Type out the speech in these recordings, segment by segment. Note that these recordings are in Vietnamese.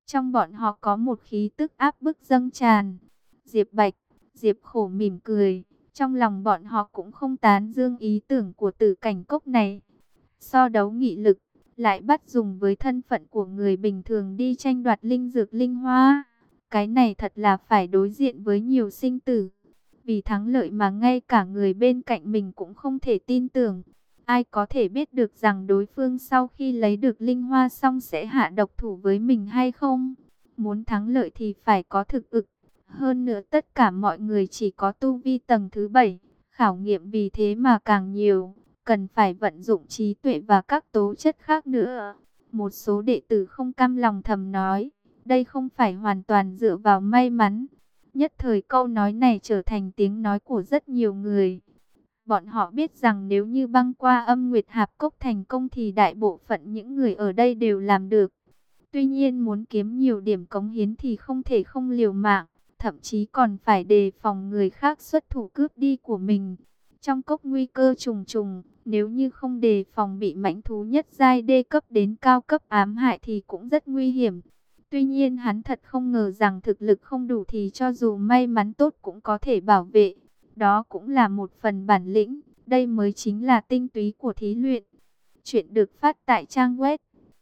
Trong bọn họ có một khí tức áp bức dâng tràn. Diệp Bạch, Diệp Khổ mỉm cười. Trong lòng bọn họ cũng không tán dương ý tưởng của Tử Cảnh Cốc này. So đấu nghị lực, lại bắt dùng với thân phận của người bình thường đi tranh đoạt linh dược linh hoa. Cái này thật là phải đối diện với nhiều sinh tử. Vì thắng lợi mà ngay cả người bên cạnh mình cũng không thể tin tưởng. Ai có thể biết được rằng đối phương sau khi lấy được linh hoa xong sẽ hạ độc thủ với mình hay không? Muốn thắng lợi thì phải có thực lực. Hơn nữa tất cả mọi người chỉ có tu vi tầng thứ 7. Khảo nghiệm vì thế mà càng nhiều. Cần phải vận dụng trí tuệ và các tố chất khác nữa. Một số đệ tử không cam lòng thầm nói. Đây không phải hoàn toàn dựa vào may mắn. Nhất thời câu nói này trở thành tiếng nói của rất nhiều người. Bọn họ biết rằng nếu như băng qua Âm Nguyệt Hạp Cốc thành công thì đại bộ phận những người ở đây đều làm được. Tuy nhiên muốn kiếm nhiều điểm cống hiến thì không thể không liều mạng, thậm chí còn phải đề phòng người khác xuất thủ cướp đi của mình. Trong cốc nguy cơ trùng trùng, nếu như không đề phòng bị mãnh thú nhất giai đê cấp đến cao cấp ám hại thì cũng rất nguy hiểm. Tuy nhiên hắn thật không ngờ rằng thực lực không đủ thì cho dù may mắn tốt cũng có thể bảo vệ. Đó cũng là một phần bản lĩnh, đây mới chính là tinh túy của thí luyện. Chuyện được phát tại trang web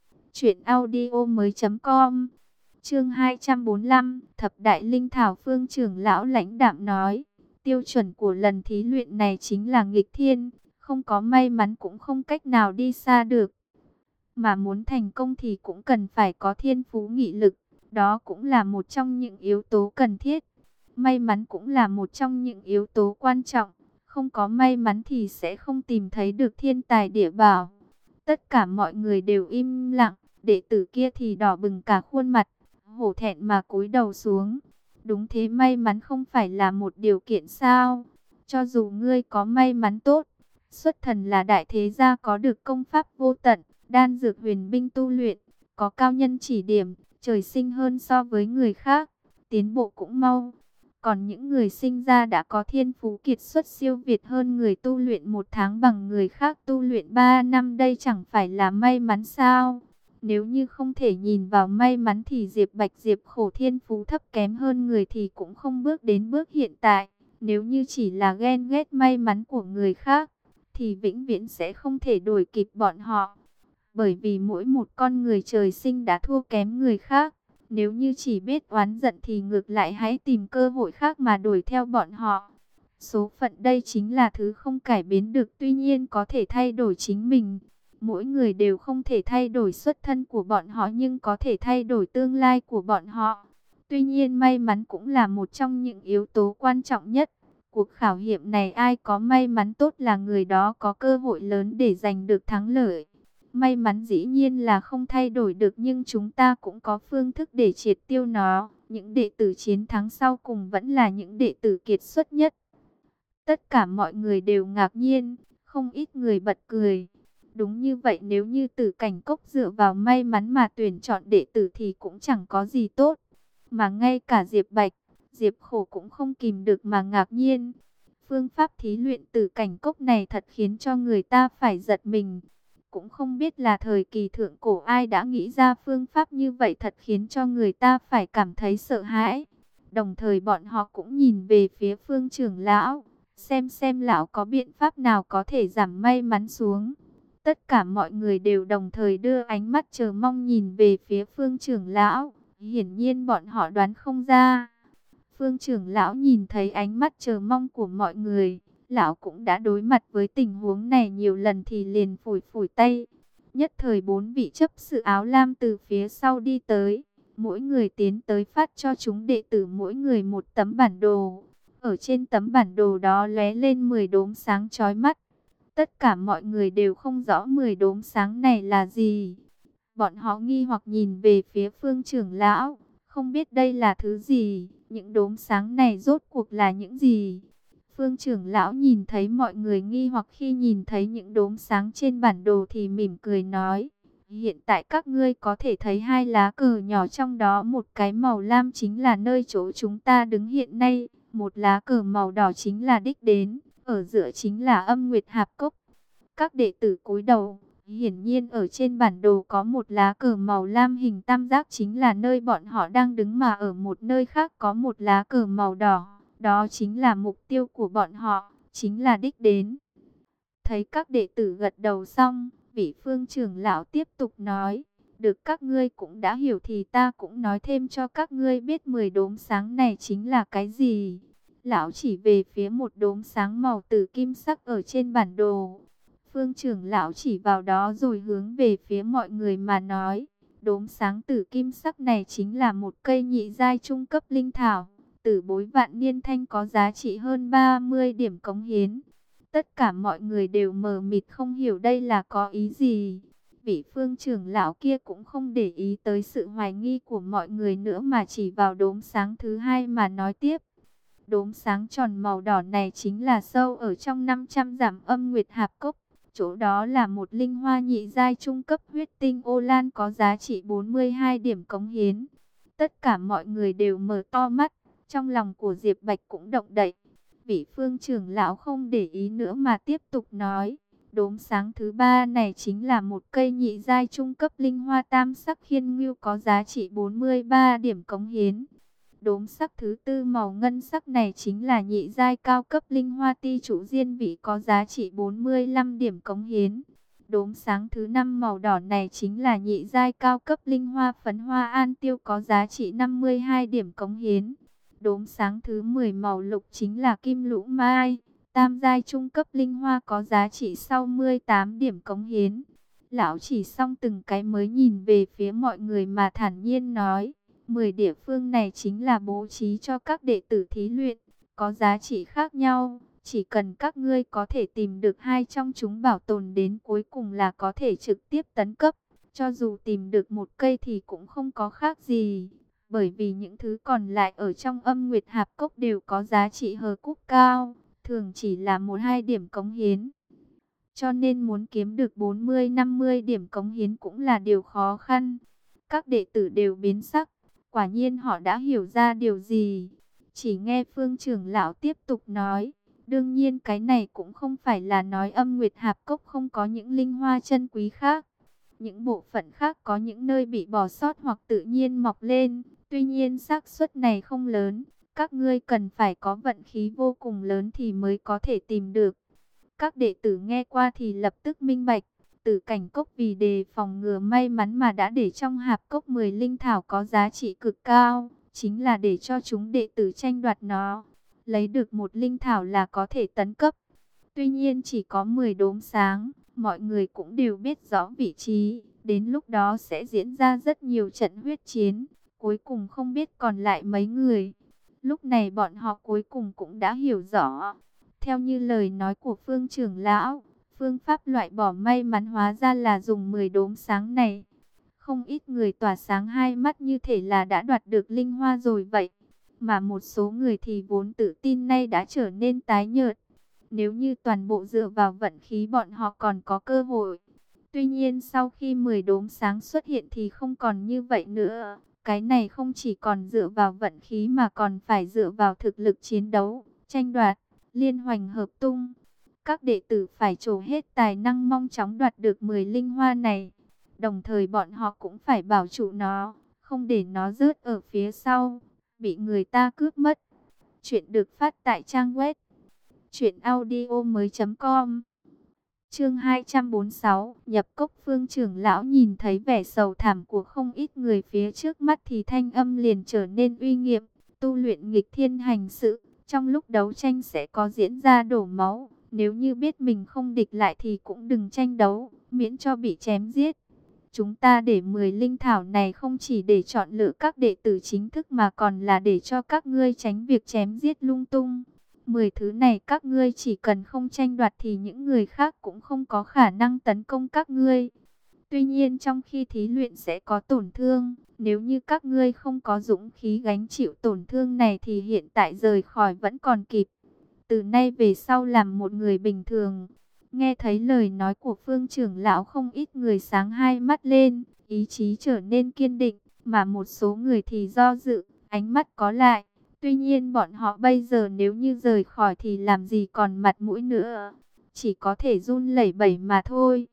truyệnaudiomoi.com. Chương 245, Thập đại linh thảo. Phương trưởng lão lãnh đạm nói, tiêu chuẩn của lần thí luyện này chính là nghịch thiên, không có may mắn cũng không cách nào đi xa được. Mà muốn thành công thì cũng cần phải có thiên phú nghị lực, đó cũng là một trong những yếu tố cần thiết. May mắn cũng là một trong những yếu tố quan trọng, không có may mắn thì sẽ không tìm thấy được thiên tài địa bảo. Tất cả mọi người đều im lặng, đệ tử kia thì đỏ bừng cả khuôn mặt, hổ thẹn mà cúi đầu xuống. Đúng thế, may mắn không phải là một điều kiện sao? Cho dù ngươi có may mắn tốt, xuất thần là đại thế gia có được công pháp vô tận, đan dược huyền binh tu luyện, có cao nhân chỉ điểm, trời sinh hơn so với người khác, tiến bộ cũng mau. Còn những người sinh ra đã có thiên phú kiệt xuất siêu việt hơn người tu luyện 1 tháng bằng người khác tu luyện 3 năm, đây chẳng phải là may mắn sao? Nếu như không thể nhìn vào may mắn thì Diệp Bạch Diệp Khổ thiên phú thấp kém hơn người thì cũng không bước đến bước hiện tại. Nếu như chỉ là ghen ghét may mắn của người khác thì vĩnh viễn sẽ không thể đuổi kịp bọn họ. Bởi vì mỗi một con người trời sinh đã thua kém người khác. Nếu như chỉ biết oán giận thì ngược lại hãy tìm cơ hội khác mà đuổi theo bọn họ. Số phận đây chính là thứ không cải biến được, tuy nhiên có thể thay đổi chính mình. Mỗi người đều không thể thay đổi xuất thân của bọn họ nhưng có thể thay đổi tương lai của bọn họ. Tuy nhiên may mắn cũng là một trong những yếu tố quan trọng nhất. Cuộc khảo nghiệm này ai có may mắn tốt là người đó có cơ hội lớn để giành được thắng lợi. May mắn dĩ nhiên là không thay đổi được nhưng chúng ta cũng có phương thức để triệt tiêu nó. Những đệ tử chiến thắng sau cùng vẫn là những đệ tử kiệt xuất nhất. Tất cả mọi người đều ngạc nhiên, không ít người bật cười. Đúng như vậy, nếu như Tử Cảnh Cốc dựa vào may mắn mà tuyển chọn đệ tử thì cũng chẳng có gì tốt. Mà ngay cả Diệp Bạch, Diệp Khổ cũng không kìm được mà ngạc nhiên. Phương pháp thí luyện Tử Cảnh Cốc này thật khiến cho người ta phải giật mình. Cũng không biết là thời kỳ thượng cổ ai đã nghĩ ra phương pháp như vậy, thật khiến cho người ta phải cảm thấy sợ hãi. Đồng thời bọn họ cũng nhìn về phía Phương trưởng lão, xem lão có biện pháp nào có thể giảm may mắn xuống. Tất cả mọi người đều đồng thời đưa ánh mắt chờ mong nhìn về phía Phương trưởng lão. Hiển nhiên bọn họ đoán không ra. Phương trưởng lão nhìn thấy ánh mắt chờ mong của mọi người, lão cũng đã đối mặt với tình huống này nhiều lần thì liền phủi phủi tay. Nhất thời 4 vị chấp sự áo lam từ phía sau đi tới, mỗi người tiến tới phát cho chúng đệ tử mỗi người một tấm bản đồ. Ở trên tấm bản đồ đó lóe lên 10 đốm sáng chói mắt. Tất cả mọi người đều không rõ 10 đốm sáng này là gì. Bọn họ nghi hoặc nhìn về phía Phương trưởng lão, không biết đây là thứ gì, những đốm sáng này rốt cuộc là những gì. Phương trưởng lão nhìn thấy mọi người nghi hoặc khi nhìn thấy những đốm sáng trên bản đồ thì mỉm cười nói, hiện tại các ngươi có thể thấy 2 lá cờ nhỏ, trong đó một cái màu lam chính là nơi chỗ chúng ta đứng hiện nay, một lá cờ màu đỏ chính là đích đến, ở giữa chính là Âm Nguyệt Hạp Cốc. Các đệ tử cúi đầu, Hiển nhiên ở trên bản đồ có một lá cờ màu lam hình tam giác chính là nơi bọn họ đang đứng, mà ở một nơi khác có một lá cờ màu đỏ. Đó chính là mục tiêu của bọn họ, chính là đích đến. Thấy các đệ tử gật đầu xong, vị phương trưởng lão tiếp tục nói, được, các ngươi cũng đã hiểu thì ta cũng nói thêm cho các ngươi biết 10 đốm sáng này chính là cái gì. Lão chỉ về phía một đốm sáng màu tử kim sắc ở trên bản đồ. Phương trưởng lão chỉ vào đó rồi hướng về phía mọi người mà nói, đốm sáng tử kim sắc này chính là một cây nhị giai trung cấp linh thảo, tử bối vạn niên thanh, có giá trị hơn 30 điểm cống hiến. Tất cả mọi người đều mờ mịt không hiểu đây là có ý gì. Vị phương trưởng lão kia cũng không để ý tới sự hoài nghi của mọi người nữa mà chỉ vào đốm sáng thứ hai mà nói tiếp. Đốm sáng tròn màu đỏ này chính là sâu ở trong 500 dặm âm nguyệt hạp cốc. Chỗ đó là một linh hoa nhị giai trung cấp huyết tinh ô lan có giá trị 42 điểm cống hiến. Tất cả mọi người đều mở to mắt, trong lòng của Diệp Bạch cũng động đậy. Vị phương trưởng lão không để ý nữa mà tiếp tục nói, đốm sáng thứ ba này chính là một cây nhị giai trung cấp linh hoa tam sắc khiên ngưu có giá trị 43 điểm cống hiến. Đốm sắc thứ tư màu ngân sắc này chính là nhị giai cao cấp linh hoa ti chủ diên vị có giá trị 45 điểm cống hiến. Đốm sáng thứ năm màu đỏ này chính là nhị giai cao cấp linh hoa phấn hoa an tiêu có giá trị 52 điểm cống hiến. Đốm sáng thứ 10 màu lục chính là kim lũ mai, tam giai trung cấp linh hoa có giá trị 68 điểm cống hiến. Lão chỉ xong từng cái mới nhìn về phía mọi người mà thản nhiên nói, 10 địa phương này chính là bố trí cho các đệ tử thí luyện, có giá trị khác nhau. Chỉ cần các ngươi có thể tìm được hai trong chúng bảo tồn đến cuối cùng là có thể trực tiếp tấn cấp. Cho dù tìm được một cây thì cũng không có khác gì. Bởi vì những thứ còn lại ở trong âm nguyệt hạp cốc đều có giá trị hờ cúc cao, thường chỉ là 1-2 điểm cống hiến. Cho nên muốn kiếm được 40-50 điểm cống hiến cũng là điều khó khăn. Các đệ tử đều biến sắc, quả nhiên họ đã hiểu ra điều gì. Chỉ nghe phương trưởng lão tiếp tục nói, đương nhiên cái này cũng không phải là nói âm nguyệt hạp cốc không có những linh hoa chân quý khác. Những bộ phận khác có những nơi bị bỏ sót hoặc tự nhiên mọc lên. Tuy nhiên xác suất này không lớn. Các ngươi cần phải có vận khí vô cùng lớn thì mới có thể tìm được. Các đệ tử nghe qua thì lập tức minh bạch. Tử cảnh cốc vì đề phòng ngừa may mắn mà đã để trong hạp cốc 10 linh thảo có giá trị cực cao. Chính là để cho chúng đệ tử tranh đoạt nó. Lấy được một linh thảo là có thể tấn cấp. Tuy nhiên chỉ có 10 đốm sáng. Mọi người cũng đều biết rõ vị trí. Đến lúc đó sẽ diễn ra rất nhiều trận huyết chiến. Cuối cùng không biết còn lại mấy người. Lúc này bọn họ cuối cùng cũng đã hiểu rõ. Theo như lời nói của phương trưởng lão, phương pháp loại bỏ may mắn hóa ra là dùng 10 đốm sáng này. Không ít người tỏa sáng hai mắt như thể là đã đoạt được linh hoa rồi vậy. Mà một số người thì vốn tự tin nay đã trở nên tái nhợt. Nếu như toàn bộ dựa vào vận khí bọn họ còn có cơ hội. Tuy nhiên sau khi 10 đốm sáng xuất hiện thì không còn như vậy nữa. Cái này không chỉ còn dựa vào vận khí mà còn phải dựa vào thực lực chiến đấu, tranh đoạt, liên hoành hợp tung. Các đệ tử phải trổ hết tài năng mong chóng đoạt được 10 linh hoa này. Đồng thời bọn họ cũng phải bảo trụ nó, không để nó rớt ở phía sau, bị người ta cướp mất. Chuyện được phát tại trang web truyệnaudiomoi.com. Chương 246, nhập cốc. Phương trưởng lão nhìn thấy vẻ sầu thảm của không ít người phía trước mắt thì thanh âm liền trở nên uy nghiêm, tu luyện nghịch thiên hành sự, trong lúc đấu tranh sẽ có diễn ra đổ máu, nếu như biết mình không địch lại thì cũng đừng tranh đấu, miễn cho bị chém giết. Chúng ta để 10 linh thảo này không chỉ để chọn lựa các đệ tử chính thức mà còn là để cho các ngươi tránh việc chém giết lung tung. 10 thứ này các ngươi chỉ cần không tranh đoạt thì những người khác cũng không có khả năng tấn công các ngươi. Tuy nhiên trong khi thí luyện sẽ có tổn thương, nếu như các ngươi không có dũng khí gánh chịu tổn thương này thì hiện tại rời khỏi vẫn còn kịp. Từ nay về sau làm một người bình thường. Nghe thấy lời nói của phương trưởng lão không ít người sáng hai mắt lên, ý chí trở nên kiên định, mà một số người thì do dự, ánh mắt có lại. Tuy nhiên bọn họ bây giờ nếu như rời khỏi thì làm gì còn mặt mũi nữa, chỉ có thể run lẩy bẩy mà thôi.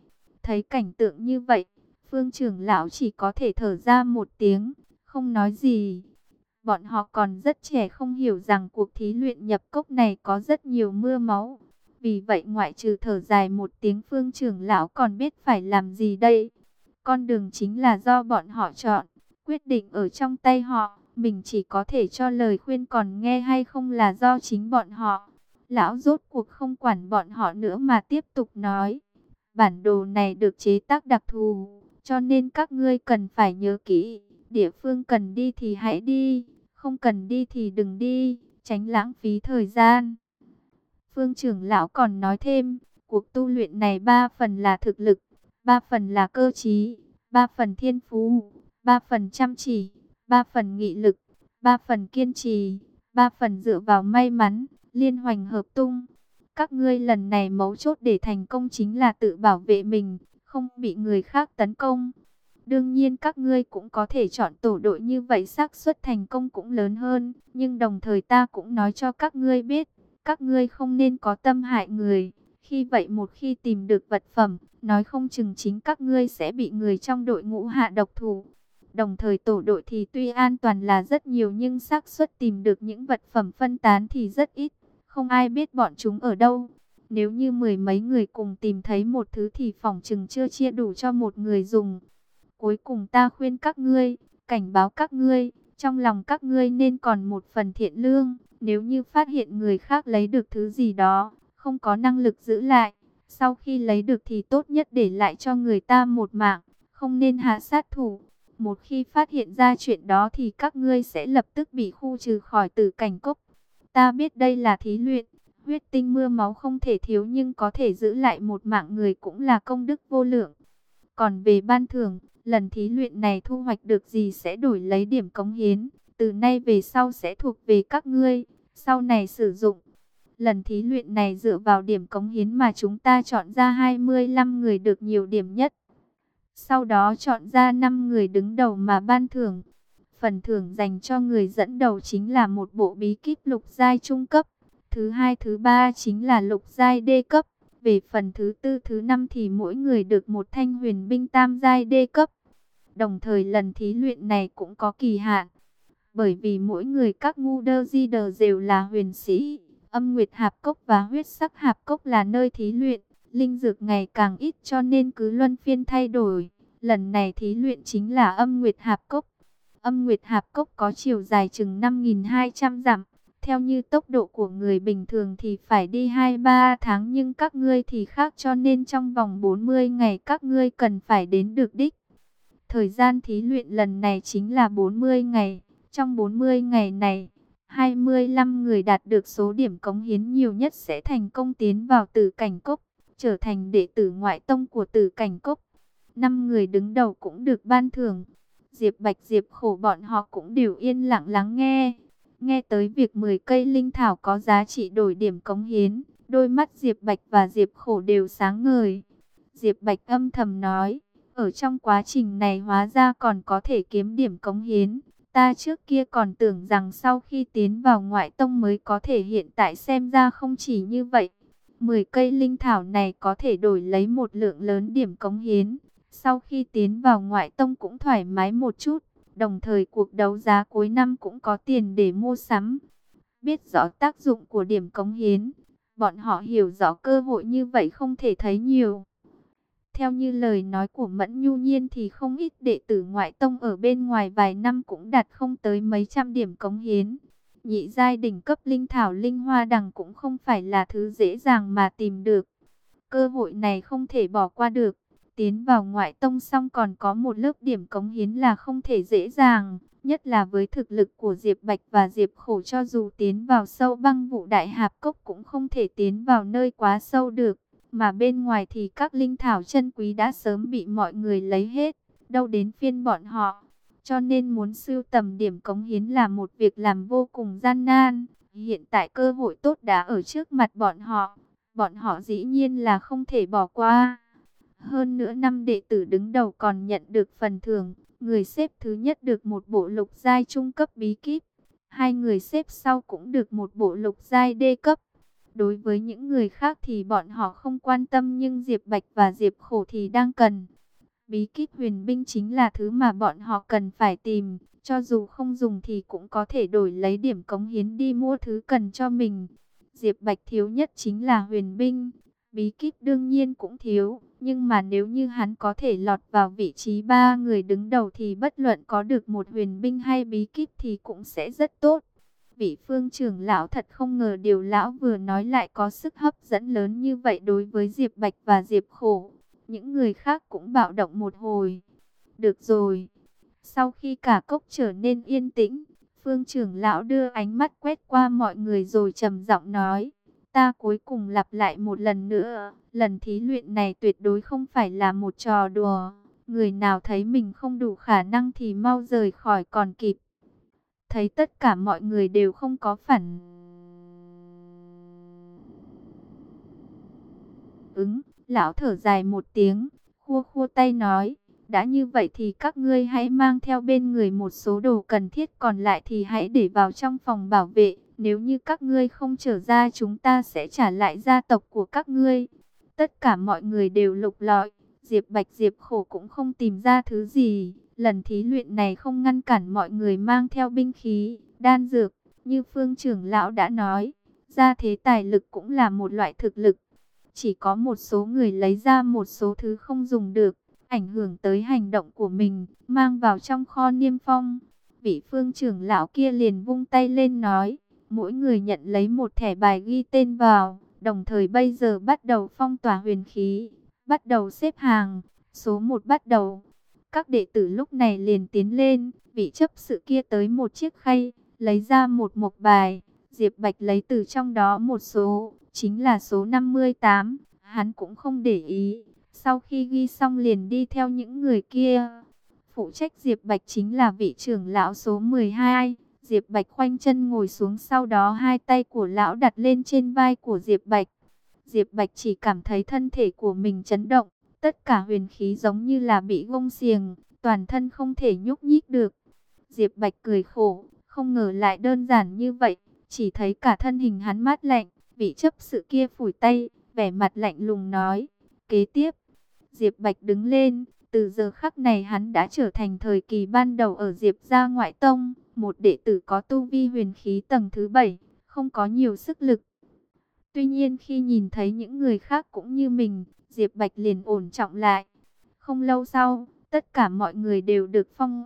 Thấy cảnh tượng như vậy, Phương trưởng lão chỉ có thể thở ra một tiếng, không nói gì. Bọn họ còn rất trẻ, không hiểu rằng cuộc thí luyện nhập cốc này có rất nhiều mưa máu. Vì vậy ngoại trừ thở dài một tiếng, Phương trưởng lão còn biết phải làm gì đây. Con đường chính là do bọn họ chọn, quyết định ở trong tay họ. Mình chỉ có thể cho lời khuyên, còn nghe hay không là do chính bọn họ. Lão rốt cuộc không quản bọn họ nữa mà tiếp tục nói. Bản đồ này được chế tác đặc thù, cho nên các ngươi cần phải nhớ kỹ. Địa phương cần đi thì hãy đi, không cần đi thì đừng đi, tránh lãng phí thời gian. Phương trưởng lão còn nói thêm, cuộc tu luyện này 3 phần là thực lực, 3 phần là cơ trí, 3 phần thiên phú, 3 phần chăm chỉ, 3 phần nghị lực, 3 phần kiên trì, 3 phần dựa vào may mắn, liên hoành hợp tung. Các ngươi lần này mấu chốt để thành công chính là tự bảo vệ mình, không bị người khác tấn công. Đương nhiên các ngươi cũng có thể chọn tổ đội, như vậy xác suất thành công cũng lớn hơn. Nhưng đồng thời ta cũng nói cho các ngươi biết, các ngươi không nên có tâm hại người. Khi vậy một khi tìm được vật phẩm, nói không chừng chính các ngươi sẽ bị người trong đội ngũ hạ độc thủ. Đồng thời tổ đội thì tuy an toàn là rất nhiều, nhưng xác suất tìm được những vật phẩm phân tán thì rất ít. Không ai biết bọn chúng ở đâu. Nếu như 10 mấy người cùng tìm thấy một thứ thì phỏng chừng chưa chia đủ cho một người dùng. Cuối cùng ta khuyên các ngươi, cảnh báo các ngươi, trong lòng các ngươi nên còn một phần thiện lương. Nếu như phát hiện người khác lấy được thứ gì đó, không có năng lực giữ lại, sau khi lấy được thì tốt nhất để lại cho người ta một mạng, không nên hạ sát thủ. Một khi phát hiện ra chuyện đó thì các ngươi sẽ lập tức bị khu trừ khỏi Tử Cảnh Cốc. Ta biết đây là thí luyện, huyết tinh mưa máu không thể thiếu, nhưng có thể giữ lại một mạng người cũng là công đức vô lượng. Còn về ban thưởng, lần thí luyện này thu hoạch được gì sẽ đổi lấy điểm cống hiến, từ nay về sau sẽ thuộc về các ngươi, sau này sử dụng. Lần thí luyện này dựa vào điểm cống hiến mà chúng ta chọn ra 25 người được nhiều điểm nhất. Sau đó chọn ra 5 người đứng đầu mà ban thưởng. Phần thưởng dành cho người dẫn đầu chính là một bộ bí kíp lục giai trung cấp. Thứ hai, thứ ba chính là lục giai đê cấp. Về phần thứ tư, thứ năm thì mỗi người được một thanh huyền binh tam giai đê cấp. Đồng thời lần thí luyện này cũng có kỳ hạn. Bởi vì mỗi người các ngu đơ di đờ đều là huyền sĩ. Âm Nguyệt Hạp Cốc và Huyết Sắc Hạp Cốc là nơi thí luyện. Linh dược ngày càng ít cho nên cứ luân phiên thay đổi. Lần này thí luyện chính là Âm Nguyệt Hạp Cốc. Âm Nguyệt Hạp Cốc có chiều dài chừng 5.200 dặm. Theo như tốc độ của người bình thường thì phải đi 2-3 tháng, nhưng các ngươi thì khác, cho nên trong vòng 40 ngày các ngươi cần phải đến được đích. Thời gian thí luyện lần này chính là 40 ngày. Trong 40 ngày này, 25 người đạt được số điểm cống hiến nhiều nhất sẽ thành công tiến vào Tử Cảnh Cốc, trở thành đệ tử ngoại tông của Tử Cảnh Cốc. 5 người đứng đầu cũng được ban thưởng. Diệp Bạch, Diệp Khổ bọn họ cũng đều yên lặng lắng nghe. Nghe tới việc 10 cây linh thảo có giá trị đổi điểm cống hiến, đôi mắt Diệp Bạch và Diệp Khổ đều sáng ngời. Diệp Bạch âm thầm nói, ở trong quá trình này hóa ra còn có thể kiếm điểm cống hiến. Ta trước kia còn tưởng rằng sau khi tiến vào ngoại tông mới có thể, hiện tại xem ra không chỉ như vậy. 10 cây linh thảo này có thể đổi lấy một lượng lớn điểm cống hiến. Sau khi tiến vào ngoại tông cũng thoải mái một chút. Đồng thời cuộc đấu giá cuối năm cũng có tiền để mua sắm. Biết rõ tác dụng của điểm cống hiến, bọn họ hiểu rõ cơ hội như vậy không thể thấy nhiều. Theo như lời nói của Mẫn Nhu Nhiên thì không ít đệ tử ngoại tông ở bên ngoài vài năm cũng đạt không tới mấy trăm điểm cống hiến. Nhị giai đỉnh cấp linh thảo linh hoa đằng cũng không phải là thứ dễ dàng mà tìm được. Cơ hội này không thể bỏ qua được. Tiến vào ngoại tông xong còn có một lớp điểm cống hiến là không thể dễ dàng. Nhất là với thực lực của Diệp Bạch và Diệp Khổ, cho dù tiến vào sâu Băng Vụ Đại Hạp Cốc cũng không thể tiến vào nơi quá sâu được. Mà bên ngoài thì các linh thảo chân quý đã sớm bị mọi người lấy hết, đâu đến phiên bọn họ. Cho nên muốn sưu tầm điểm cống hiến là một việc làm vô cùng gian nan. Hiện tại cơ hội tốt đã ở trước mặt bọn họ dĩ nhiên là không thể bỏ qua. Hơn nữa 5 đệ tử đứng đầu còn nhận được phần thưởng. Người xếp thứ nhất được một bộ lục giai trung cấp bí kíp. 2 người xếp sau cũng được một bộ lục giai đê cấp. Đối với những người khác thì bọn họ không quan tâm, nhưng Diệp Bạch và Diệp Khổ thì đang cần. Bí kíp huyền binh chính là thứ mà bọn họ cần phải tìm, cho dù không dùng thì cũng có thể đổi lấy điểm cống hiến đi mua thứ cần cho mình. Diệp Bạch thiếu nhất chính là huyền binh, bí kíp đương nhiên cũng thiếu, nhưng mà nếu như hắn có thể lọt vào vị trí 3 người đứng đầu thì bất luận có được một huyền binh hay bí kíp thì cũng sẽ rất tốt. Vị Phương trưởng lão thật không ngờ điều lão vừa nói lại có sức hấp dẫn lớn như vậy đối với Diệp Bạch và Diệp Khổ. Những người khác cũng bạo động một hồi. Được rồi. Sau khi cả cốc trở nên yên tĩnh, Phương trưởng lão đưa ánh mắt quét qua mọi người rồi trầm giọng nói: ta cuối cùng lặp lại một lần nữa, lần thí luyện này tuyệt đối không phải là một trò đùa. Người nào thấy mình không đủ khả năng thì mau rời khỏi còn kịp. Thấy tất cả mọi người đều không có phản ứng, lão thở dài một tiếng, khua khua tay nói: đã như vậy thì các ngươi hãy mang theo bên người một số đồ cần thiết, còn lại thì hãy để vào trong phòng bảo vệ. Nếu như các ngươi không trở ra, chúng ta sẽ trả lại gia tộc của các ngươi. Tất cả mọi người đều lục lọi, Diệp Bạch Diệp Khổ cũng không tìm ra thứ gì. Lần thí luyện này không ngăn cản mọi người mang theo binh khí, đan dược. Như Phương trưởng lão đã nói, gia thế tài lực cũng là một loại thực lực. Chỉ có một số người lấy ra một số thứ không dùng được, ảnh hưởng tới hành động của mình, mang vào trong kho niêm phong. Vị Phương trưởng lão kia liền vung tay lên nói: mỗi người nhận lấy một thẻ bài ghi tên vào, đồng thời bây giờ bắt đầu phong tỏa huyền khí, bắt đầu xếp hàng, số 1 bắt đầu. Các đệ tử lúc này liền tiến lên, vị chấp sự kia tới một chiếc khay, lấy ra một mộc bài. Diệp Bạch lấy từ trong đó một số, chính là số 58, hắn cũng không để ý. Sau khi ghi xong liền đi theo những người kia. Phụ trách Diệp Bạch chính là vị trưởng lão số 12. Diệp Bạch khoanh chân ngồi xuống, sau đó hai tay của lão đặt lên trên vai của Diệp Bạch. Diệp Bạch chỉ cảm thấy thân thể của mình chấn động, tất cả huyền khí giống như là bị gông xiềng, toàn thân không thể nhúc nhích được. Diệp Bạch cười khổ, không ngờ lại đơn giản như vậy, chỉ thấy cả thân hình hắn mát lạnh. Vị chấp sự kia phủi tay, vẻ mặt lạnh lùng nói: kế tiếp. Diệp Bạch đứng lên, từ giờ khắc này hắn đã trở thành thời kỳ ban đầu ở Diệp gia ngoại tông, một đệ tử có tu vi huyền khí tầng thứ 7, không có nhiều sức lực. Tuy nhiên khi nhìn thấy những người khác cũng như mình, Diệp Bạch liền ổn trọng lại. Không lâu sau, tất cả mọi người đều được phong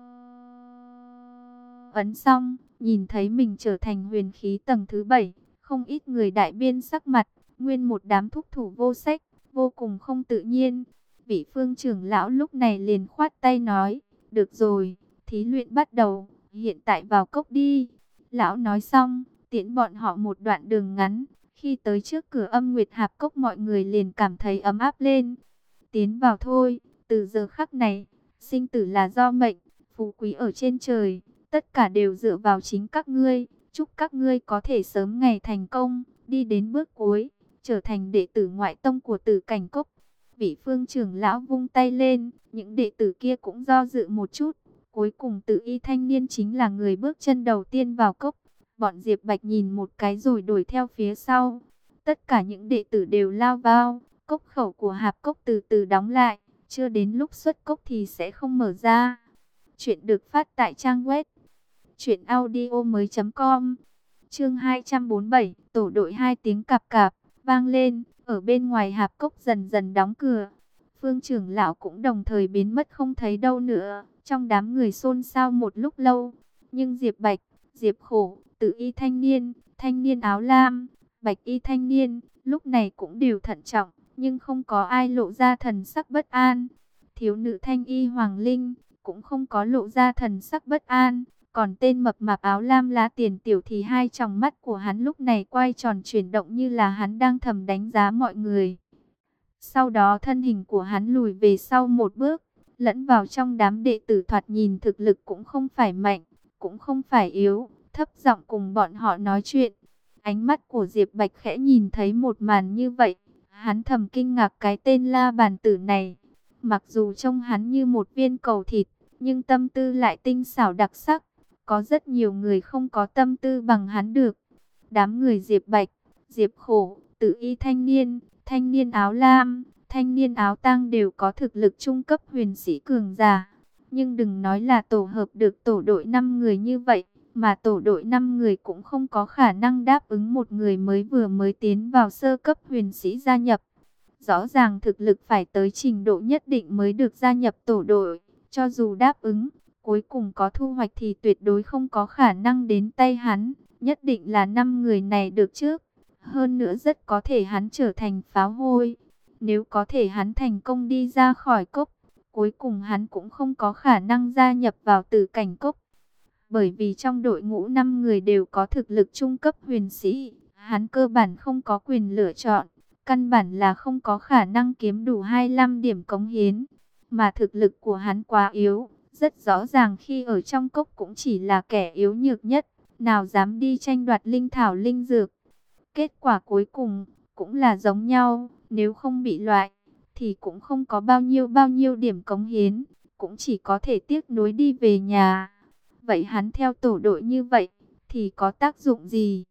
ấn xong, nhìn thấy mình trở thành huyền khí tầng thứ 7, không ít người đại biên sắc mặt, nguyên một đám thúc thủ vô sách, vô cùng không tự nhiên. Vị Phương trưởng lão lúc này liền khoát tay nói: được rồi, thí luyện bắt đầu, hiện tại vào cốc đi. Lão nói xong, tiễn bọn họ một đoạn đường ngắn. Khi tới trước cửa Âm Nguyệt Hạp Cốc, mọi người liền cảm thấy ấm áp lên. Tiến vào thôi, từ giờ khắc này, sinh tử là do mệnh, phú quý ở trên trời, tất cả đều dựa vào chính các ngươi. Chúc các ngươi có thể sớm ngày thành công, đi đến bước cuối, trở thành đệ tử ngoại tông của Tử Cảnh Cốc. Vị Phương trưởng lão vung tay lên, những đệ tử kia cũng do dự một chút. Cuối cùng Tự Y thanh niên chính là người bước chân đầu tiên vào cốc. Bọn Diệp Bạch nhìn một cái rồi đuổi theo phía sau. Tất cả những đệ tử đều lao vào. Cốc khẩu của hạp cốc từ từ đóng lại. Chưa đến lúc xuất cốc thì sẽ không mở ra. Chuyện được phát tại trang web truyệnaudiomoi.com. Chương 247, tổ đội 2 tiếng cạp cạp vang lên. Ở bên ngoài hạp cốc dần dần đóng cửa. Phương trưởng lão cũng đồng thời biến mất không thấy đâu nữa. Trong đám người xôn xao một lúc lâu. Nhưng Diệp Bạch, Diệp Khổ, Tự Y thanh niên áo lam, Bạch Y thanh niên, lúc này cũng đều thận trọng, nhưng không có ai lộ ra thần sắc bất an. Thiếu nữ Thanh Y Hoàng Linh cũng không có lộ ra thần sắc bất an. Còn tên mập mạp áo lam Lá Tiền Tiểu thì hai tròng mắt của hắn lúc này quay tròn chuyển động như là hắn đang thầm đánh giá mọi người. Sau đó thân hình của hắn lùi về sau một bước, lẫn vào trong đám đệ tử, thoạt nhìn thực lực cũng không phải mạnh, cũng không phải yếu, thấp giọng cùng bọn họ nói chuyện. Ánh mắt của Diệp Bạch khẽ nhìn thấy một màn như vậy, hắn thầm kinh ngạc cái tên La Bàn Tử này. Mặc dù trông hắn như một viên cầu thịt, nhưng tâm tư lại tinh xảo đặc sắc. Có rất nhiều người không có tâm tư bằng hắn được. Đám người Diệp Bạch, Diệp Khổ, Tử Y thanh niên áo lam, thanh niên áo tang đều có thực lực trung cấp huyền sĩ cường giả. Nhưng đừng nói là tổ hợp được tổ đội 5 người như vậy, mà tổ đội 5 người cũng không có khả năng đáp ứng một người vừa mới tiến vào sơ cấp huyền sĩ gia nhập. Rõ ràng thực lực phải tới trình độ nhất định mới được gia nhập tổ đội, cho dù đáp ứng, cuối cùng có thu hoạch thì tuyệt đối không có khả năng đến tay hắn, nhất định là 5 người này được trước. Hơn nữa rất có thể hắn trở thành pháo hôi. Nếu có thể hắn thành công đi ra khỏi cốc, cuối cùng hắn cũng không có khả năng gia nhập vào tử cảnh cốc. Bởi vì trong đội ngũ 5 người đều có thực lực trung cấp huyền sĩ, hắn cơ bản không có quyền lựa chọn, căn bản là không có khả năng kiếm đủ 25 điểm cống hiến. Mà thực lực của hắn quá yếu, rất rõ ràng khi ở trong cốc cũng chỉ là kẻ yếu nhược nhất, nào dám đi tranh đoạt linh thảo linh dược. Kết quả cuối cùng cũng là giống nhau, nếu không bị loại thì cũng không có bao nhiêu điểm cống hiến, cũng chỉ có thể tiếc nuối đi về nhà. Vậy hắn theo tổ đội như vậy thì có tác dụng gì?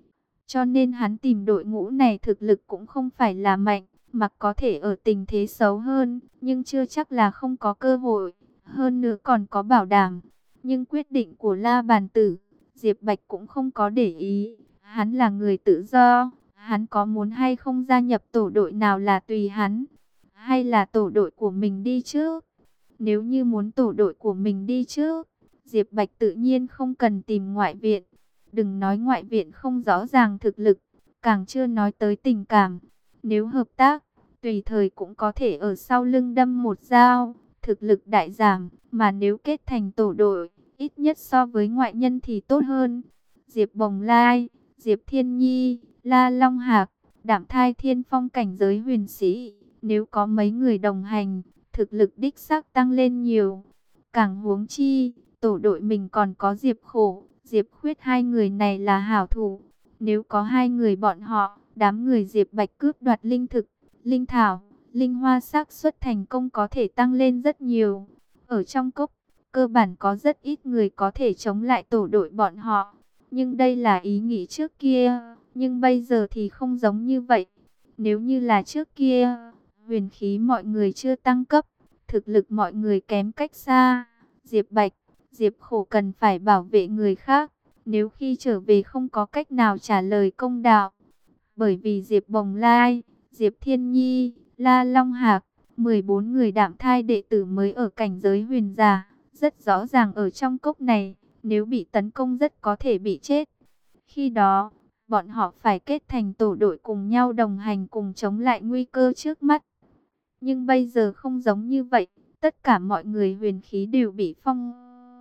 Cho nên hắn tìm đội ngũ này thực lực cũng không phải là mạnh, mặc có thể ở tình thế xấu hơn, nhưng chưa chắc là không có cơ hội, hơn nữa còn có bảo đảm. Nhưng quyết định của La Bàn Tử, Diệp Bạch cũng không có để ý. Hắn là người tự do, hắn có muốn hay không gia nhập tổ đội nào là tùy hắn, hay là tổ đội của mình đi trước. Nếu như muốn tổ đội của mình đi trước, Diệp Bạch tự nhiên không cần tìm ngoại viện. Đừng nói ngoại viện không rõ ràng thực lực, càng chưa nói tới tình cảm. Nếu hợp tác, tùy thời cũng có thể ở sau lưng đâm một dao, thực lực đại giảm. Mà nếu kết thành tổ đội, ít nhất so với ngoại nhân thì tốt hơn. Diệp Bồng Lai, Diệp Thiên Nhi, La Long Hạc, Đạm Thai Thiên Phong cảnh giới huyền sĩ, nếu có mấy người đồng hành, thực lực đích xác tăng lên nhiều. Càng huống chi, tổ đội mình còn có Diệp Khổ, Diệp Khuyết, hai người này là hảo thủ. Nếu có hai người bọn họ, đám người Diệp Bạch cướp đoạt linh thực, linh thảo, linh hoa xác suất thành công có thể tăng lên rất nhiều. Ở trong cốc, cơ bản có rất ít người có thể chống lại tổ đội bọn họ. Nhưng đây là ý nghĩ trước kia, nhưng bây giờ thì không giống như vậy. Nếu như là trước kia, huyền khí mọi người chưa tăng cấp, thực lực mọi người kém cách xa. Diệp Bạch, Diệp Khổ cần phải bảo vệ người khác, nếu khi trở về không có cách nào trả lời công đạo. Bởi vì Diệp Bồng Lai, Diệp Thiên Nhi, La Long Hạc, 14 người Đạm Thai đệ tử mới ở cảnh giới huyền giả, rất rõ ràng ở trong cốc này, nếu bị tấn công rất có thể bị chết. Khi đó, bọn họ phải kết thành tổ đội cùng nhau đồng hành cùng chống lại nguy cơ trước mắt. Nhưng bây giờ không giống như vậy, tất cả mọi người huyền khí đều bị phong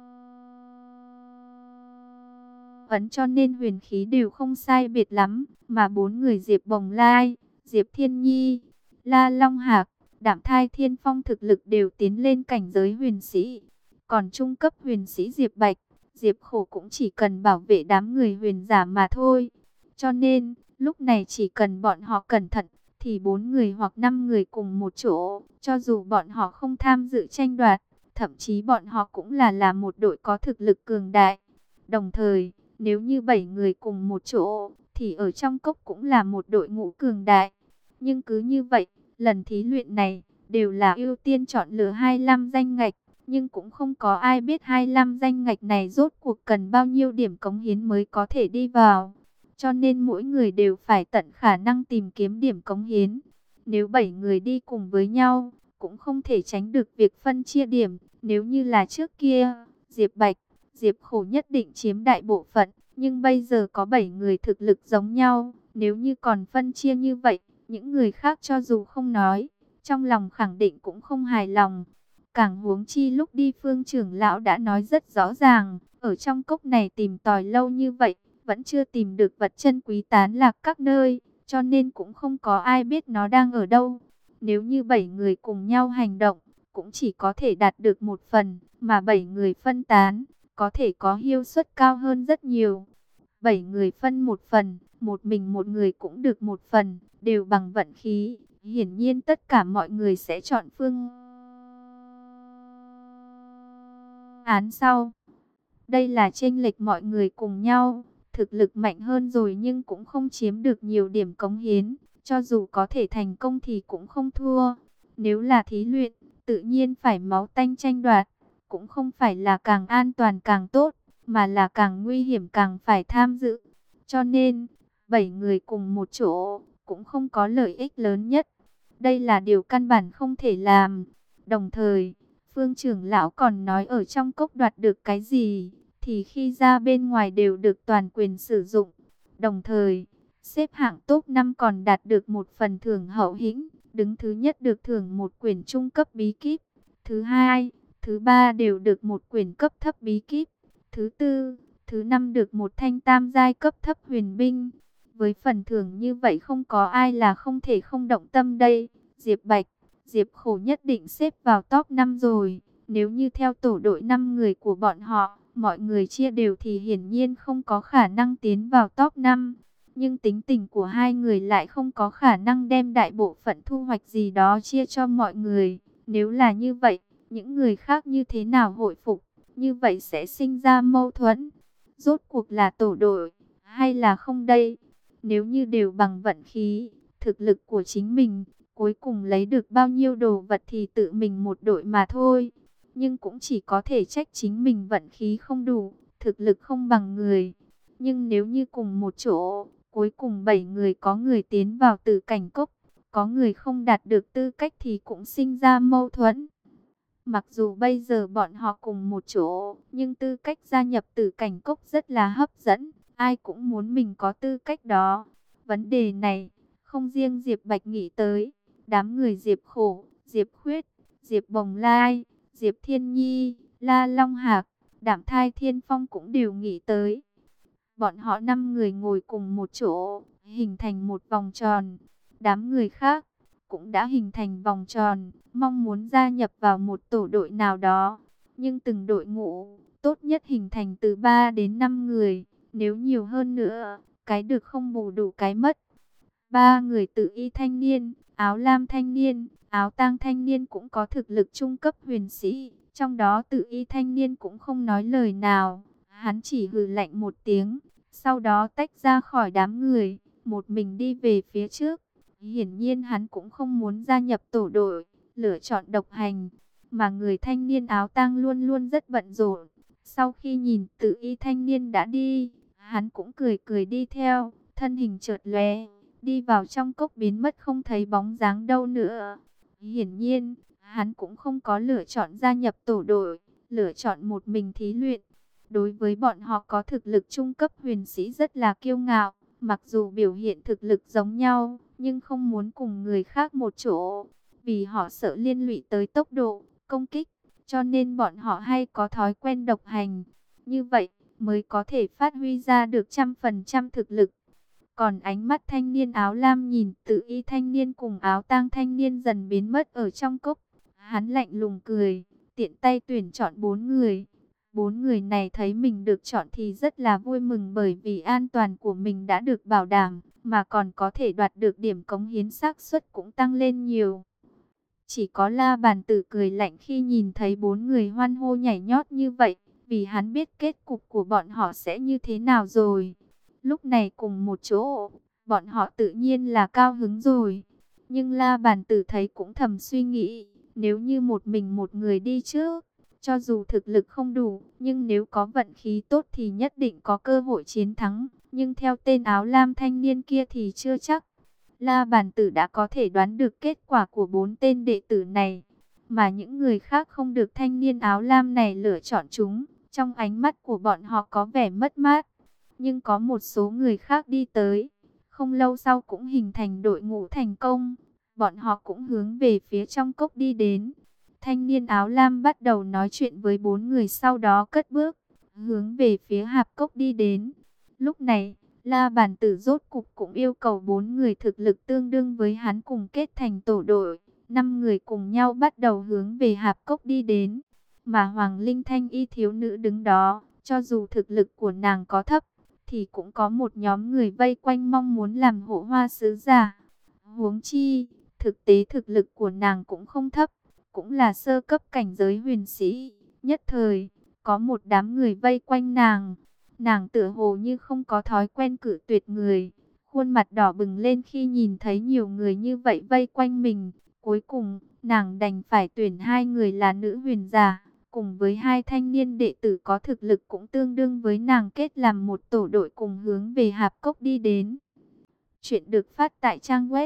ấn, cho nên huyền khí đều không sai biệt lắm, mà 4 người Diệp Bồng Lai, Diệp Thiên Nhi, La Long Hạc, Đạm Thai Thiên Phong thực lực đều tiến lên cảnh giới huyền sĩ. Còn trung cấp huyền sĩ Diệp Bạch, Diệp Khổ cũng chỉ cần bảo vệ đám người huyền giả mà thôi. Cho nên, lúc này chỉ cần bọn họ cẩn thận, thì 4 người hoặc 5 người cùng một chỗ, cho dù bọn họ không tham dự tranh đoạt, thậm chí bọn họ cũng là một đội có thực lực cường đại. Đồng thời, nếu như 7 người cùng một chỗ, thì ở trong cốc cũng là một đội ngũ cường đại. Nhưng cứ như vậy, lần thí luyện này, đều là ưu tiên chọn lựa 25 danh ngạch. Nhưng cũng không có ai biết 25 danh ngạch này rốt cuộc cần bao nhiêu điểm cống hiến mới có thể đi vào. Cho nên mỗi người đều phải tận khả năng tìm kiếm điểm cống hiến. Nếu 7 người đi cùng với nhau, cũng không thể tránh được việc phân chia điểm. Nếu như là trước kia, Diệp Bạch, Diệp Khổ nhất định chiếm đại bộ phận. Nhưng bây giờ có 7 người thực lực giống nhau. Nếu như còn phân chia như vậy, những người khác cho dù không nói, trong lòng khẳng định cũng không hài lòng. Càng huống chi lúc đi Phương trưởng lão đã nói rất rõ ràng, ở trong cốc này tìm tòi lâu như vậy, vẫn chưa tìm được vật chân quý tán lạc các nơi, cho nên cũng không có ai biết nó đang ở đâu. Nếu như 7 người cùng nhau hành động, cũng chỉ có thể đạt được một phần, mà 7 người phân tán, có thể có hiệu suất cao hơn rất nhiều. 7 người phân một phần, một mình một người cũng được một phần, đều bằng vận khí. Hiển nhiên tất cả mọi người sẽ chọn phương án sau. Đây là chênh lệch mọi người cùng nhau, thực lực mạnh hơn rồi nhưng cũng không chiếm được nhiều điểm cống hiến, cho dù có thể thành công thì cũng không thua. Nếu là thí luyện, tự nhiên phải máu tanh tranh đoạt, cũng không phải là càng an toàn càng tốt, mà là càng nguy hiểm càng phải tham dự. Cho nên, 7 người cùng một chỗ, cũng không có lợi ích lớn nhất. Đây là điều căn bản không thể làm. Đồng thời, Phương trưởng lão còn nói ở trong cốc đoạt được cái gì, thì khi ra bên ngoài đều được toàn quyền sử dụng. Đồng thời, xếp hạng top 5 còn đạt được một phần thưởng hậu hĩnh. Đứng thứ nhất được thưởng một quyển trung cấp bí kíp. Thứ hai, thứ ba đều được một quyển cấp thấp bí kíp. Thứ tư, thứ năm được một thanh tam giai cấp thấp huyền binh. Với phần thưởng như vậy không có ai là không thể không động tâm đây. Diệp Bạch, Diệp Khổ nhất định xếp vào top 5 rồi. Nếu như theo tổ đội 5 người của bọn họ, mọi người chia đều thì hiển nhiên không có khả năng tiến vào top 5. Nhưng tính tình của hai người lại không có khả năng đem đại bộ phận thu hoạch gì đó chia cho mọi người. Nếu là như vậy, những người khác như thế nào hội phục? Như vậy sẽ sinh ra mâu thuẫn. Rốt cuộc là tổ đội, hay là không đây? Nếu như đều bằng vận khí, thực lực của chính mình, cuối cùng lấy được bao nhiêu đồ vật thì tự mình một đội mà thôi. Nhưng cũng chỉ có thể trách chính mình vận khí không đủ, thực lực không bằng người. Nhưng nếu như cùng một chỗ, cuối cùng 7 người có người tiến vào tử cảnh cốc, có người không đạt được tư cách thì cũng sinh ra mâu thuẫn. Mặc dù bây giờ bọn họ cùng một chỗ, nhưng tư cách gia nhập tử cảnh cốc rất là hấp dẫn. Ai cũng muốn mình có tư cách đó. Vấn đề này, không riêng Diệp Bạch nghĩ tới. Đám người Diệp Khổ, Diệp Khuyết, Diệp Bồng Lai, Diệp Thiên Nhi, La Long Hạc, Đạm Thai Thiên Phong cũng đều nghĩ tới. Bọn họ 5 người ngồi cùng một chỗ, hình thành một vòng tròn. Đám người khác cũng đã hình thành vòng tròn, mong muốn gia nhập vào một tổ đội nào đó. Nhưng từng đội ngũ, tốt nhất hình thành từ 3 đến 5 người. Nếu nhiều hơn nữa, cái được không bù đủ cái mất. 3 người tự y thanh niên, áo lam thanh niên, áo tang thanh niên cũng có thực lực trung cấp huyền sĩ. Trong đó tự y thanh niên cũng không nói lời nào. Hắn chỉ hừ lạnh một tiếng, sau đó tách ra khỏi đám người, một mình đi về phía trước. Hiển nhiên hắn cũng không muốn gia nhập tổ đội, lựa chọn độc hành. Mà người thanh niên áo tang luôn luôn rất bận rộn. Sau khi nhìn tự y thanh niên đã đi, hắn cũng cười cười đi theo, thân hình chợt lóe, đi vào trong cốc biến mất không thấy bóng dáng đâu nữa. Hiển nhiên, hắn cũng không có lựa chọn gia nhập tổ đội, lựa chọn một mình thí luyện. Đối với bọn họ có thực lực trung cấp huyền sĩ rất là kiêu ngạo, mặc dù biểu hiện thực lực giống nhau, nhưng không muốn cùng người khác một chỗ, vì họ sợ liên lụy tới tốc độ, công kích, cho nên bọn họ hay có thói quen độc hành. Như vậy, mới có thể phát huy ra được 100% thực lực. Còn ánh mắt thanh niên áo lam nhìn tự y thanh niên cùng áo tang thanh niên dần biến mất ở trong cốc. Hắn lạnh lùng cười, tiện tay tuyển chọn 4 người. 4 người này thấy mình được chọn thì rất là vui mừng bởi vì an toàn của mình đã được bảo đảm, mà còn có thể đoạt được điểm cống hiến, xác suất cũng tăng lên nhiều. Chỉ có La Bàn Tử cười lạnh khi nhìn thấy 4 người hoan hô nhảy nhót như vậy, vì hắn biết kết cục của bọn họ sẽ như thế nào rồi. Lúc này cùng một chỗ, bọn họ tự nhiên là cao hứng rồi. Nhưng La Bàn Tử thấy cũng thầm suy nghĩ, nếu như một mình một người đi trước, cho dù thực lực không đủ, nhưng nếu có vận khí tốt thì nhất định có cơ hội chiến thắng. Nhưng theo tên áo lam thanh niên kia thì chưa chắc. La Bàn Tử đã có thể đoán được kết quả của 4 tên đệ tử này, mà những người khác không được thanh niên áo lam này lựa chọn chúng. Trong ánh mắt của bọn họ có vẻ mất mát, nhưng có một số người khác đi tới, không lâu sau cũng hình thành đội ngũ thành công. Bọn họ cũng hướng về phía trong cốc đi đến. Thanh niên áo lam bắt đầu nói chuyện với 4 người, sau đó cất bước, hướng về phía hạp cốc đi đến. Lúc này, La Bàn Tử rốt cục cũng yêu cầu 4 người thực lực tương đương với hắn cùng kết thành tổ đội. 5 người cùng nhau bắt đầu hướng về hạp cốc đi đến. Mà Hoàng Linh Thanh y thiếu nữ đứng đó, cho dù thực lực của nàng có thấp, thì cũng có một nhóm người vây quanh mong muốn làm hộ hoa sứ giả. Huống chi, thực tế thực lực của nàng cũng không thấp, cũng là sơ cấp cảnh giới huyền sĩ. Nhất thời, có một đám người vây quanh nàng. Nàng tựa hồ như không có thói quen cự tuyệt người, khuôn mặt đỏ bừng lên khi nhìn thấy nhiều người như vậy vây quanh mình. Cuối cùng, nàng đành phải tuyển hai người là nữ huyền giả, cùng với hai thanh niên đệ tử có thực lực cũng tương đương với nàng kết làm một tổ đội cùng hướng về Hạp Cốc đi đến. Chuyện được phát tại trang web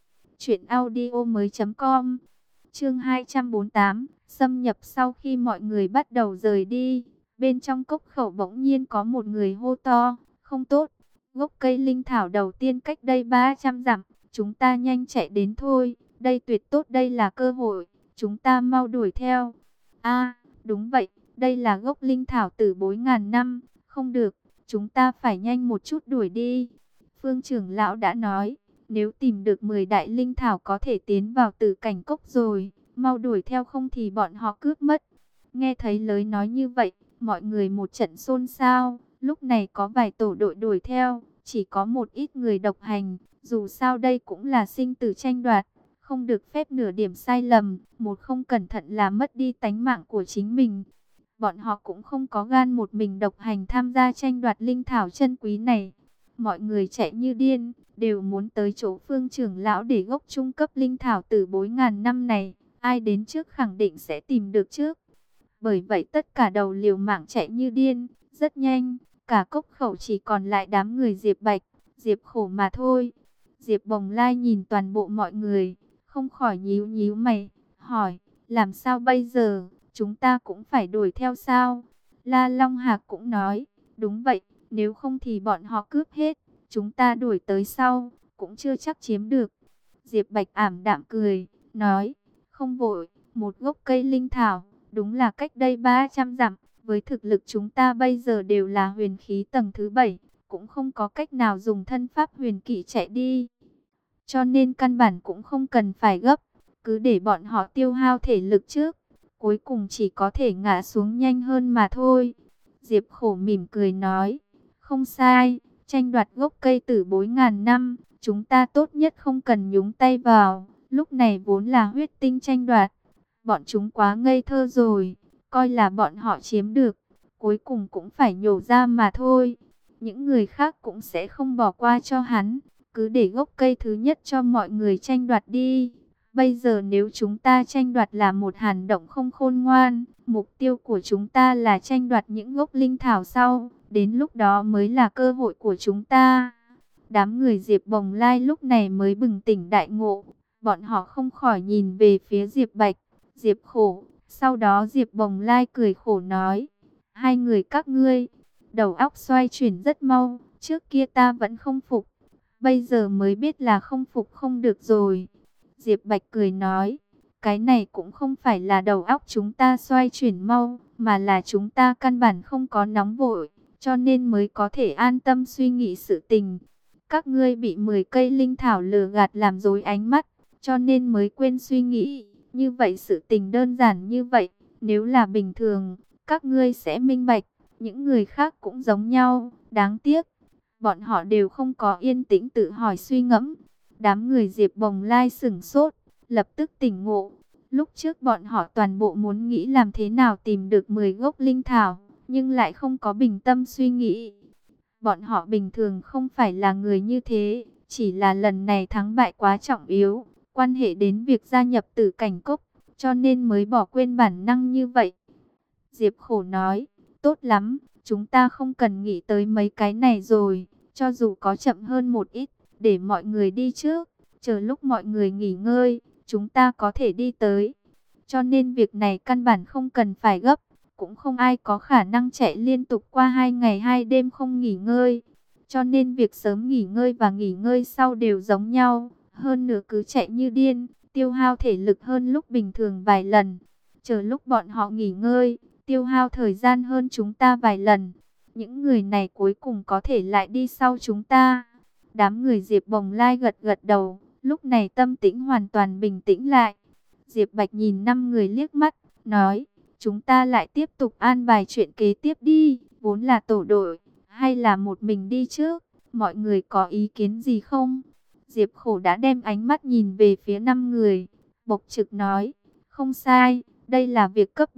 truyệnaudiomoi.com. Chương 248, xâm nhập. Sau khi mọi người bắt đầu rời đi, bên trong cốc khẩu bỗng nhiên có một người hô to, không tốt, gốc cây linh thảo đầu tiên cách đây 300 dặm, chúng ta nhanh chạy đến thôi, đây tuyệt tốt, đây là cơ hội, chúng ta mau đuổi theo. A, đúng vậy, đây là gốc linh thảo tử bối ngàn năm, không được, chúng ta phải nhanh một chút đuổi đi. Phương trưởng lão đã nói, nếu tìm được 10 đại linh thảo có thể tiến vào tử cảnh cốc rồi, mau đuổi theo không thì bọn họ cướp mất. Nghe thấy lời nói như vậy, mọi người một trận xôn xao, lúc này có vài tổ đội đuổi theo, chỉ có một ít người độc hành, dù sao đây cũng là sinh tử tranh đoạt, không được phép nửa điểm sai lầm, một không cẩn thận là mất đi tánh mạng của chính mình. Bọn họ cũng không có gan một mình độc hành tham gia tranh đoạt linh thảo chân quý này. Mọi người chạy như điên, đều muốn tới chỗ Phương trưởng lão để gốc trung cấp linh thảo tử bối ngàn năm này. Ai đến trước khẳng định sẽ tìm được trước. Bởi vậy tất cả đầu liều mạng chạy như điên, rất nhanh. Cả cốc khẩu chỉ còn lại đám người Diệp Bạch, Diệp Khổ mà thôi. Diệp Bồng Lai nhìn toàn bộ mọi người, không khỏi nhíu nhíu mày, hỏi, làm sao bây giờ, chúng ta cũng phải đuổi theo sao? La Long Hạc cũng nói, đúng vậy, nếu không thì bọn họ cướp hết, chúng ta đuổi tới sau, cũng chưa chắc chiếm được. Diệp Bạch ảm đạm cười, nói, không vội, một gốc cây linh thảo, đúng là cách đây 300 dặm, với thực lực chúng ta bây giờ đều là huyền khí tầng thứ 7, cũng không có cách nào dùng thân pháp huyền kỵ chạy đi. Cho nên căn bản cũng không cần phải gấp, cứ để bọn họ tiêu hao thể lực trước, cuối cùng chỉ có thể ngã xuống nhanh hơn mà thôi. Diệp Khổ mỉm cười nói, không sai, tranh đoạt gốc cây tử bối ngàn năm, chúng ta tốt nhất không cần nhúng tay vào, lúc này vốn là huyết tinh tranh đoạt. Bọn chúng quá ngây thơ rồi, coi là bọn họ chiếm được, cuối cùng cũng phải nhổ ra mà thôi. Những người khác cũng sẽ không bỏ qua cho hắn, cứ để gốc cây thứ nhất cho mọi người tranh đoạt đi. Bây giờ nếu chúng ta tranh đoạt là một hành động không khôn ngoan, mục tiêu của chúng ta là tranh đoạt những gốc linh thảo sau, đến lúc đó mới là cơ hội của chúng ta. Đám người Diệp Bồng Lai lúc này mới bừng tỉnh đại ngộ, bọn họ không khỏi nhìn về phía Diệp Bạch, Diệp Khổ, sau đó Diệp Bồng Lai cười khổ nói, hai người các ngươi, đầu óc xoay chuyển rất mau, trước kia ta vẫn không phục, bây giờ mới biết là không phục không được rồi. Diệp Bạch cười nói, cái này cũng không phải là đầu óc chúng ta xoay chuyển mau, mà là chúng ta căn bản không có nóng vội, cho nên mới có thể an tâm suy nghĩ sự tình. Các ngươi bị 10 cây linh thảo lừa gạt làm rối ánh mắt, cho nên mới quên suy nghĩ. Như vậy sự tình đơn giản như vậy, nếu là bình thường, các ngươi sẽ minh bạch, những người khác cũng giống nhau, đáng tiếc. Bọn họ đều không có yên tĩnh tự hỏi suy ngẫm. Đám người Diệp Bồng Lai sửng sốt, lập tức tỉnh ngộ. Lúc trước bọn họ toàn bộ muốn nghĩ làm thế nào tìm được 10 gốc linh thảo, nhưng lại không có bình tâm suy nghĩ. Bọn họ bình thường không phải là người như thế, chỉ là lần này thắng bại quá trọng yếu, quan hệ đến việc gia nhập Tử Cảnh Cốc, cho nên mới bỏ quên bản năng như vậy. Diệp Khổ nói, tốt lắm, chúng ta không cần nghĩ tới mấy cái này rồi, cho dù có chậm hơn một ít, để mọi người đi trước, chờ lúc mọi người nghỉ ngơi, chúng ta có thể đi tới. Cho nên việc này căn bản không cần phải gấp, cũng không ai có khả năng chạy liên tục qua 2 ngày 2 đêm không nghỉ ngơi. Cho nên việc sớm nghỉ ngơi và nghỉ ngơi sau đều giống nhau, hơn nữa cứ chạy như điên, tiêu hao thể lực hơn lúc bình thường vài lần. Chờ lúc bọn họ nghỉ ngơi, tiêu hao thời gian hơn chúng ta vài lần. Những người này cuối cùng có thể lại đi sau chúng ta. Đám người Diệp Bồng Lai gật gật đầu, lúc này tâm tĩnh hoàn toàn bình tĩnh lại. Diệp Bạch nhìn 5 người liếc mắt, nói, chúng ta lại tiếp tục an bài chuyện kế tiếp đi, vốn là tổ đội, hay là một mình đi trước, mọi người có ý kiến gì không? Diệp Khổ đã đem ánh mắt nhìn về phía 5 người, bộc trực nói, không sai, đây là việc cấp bách,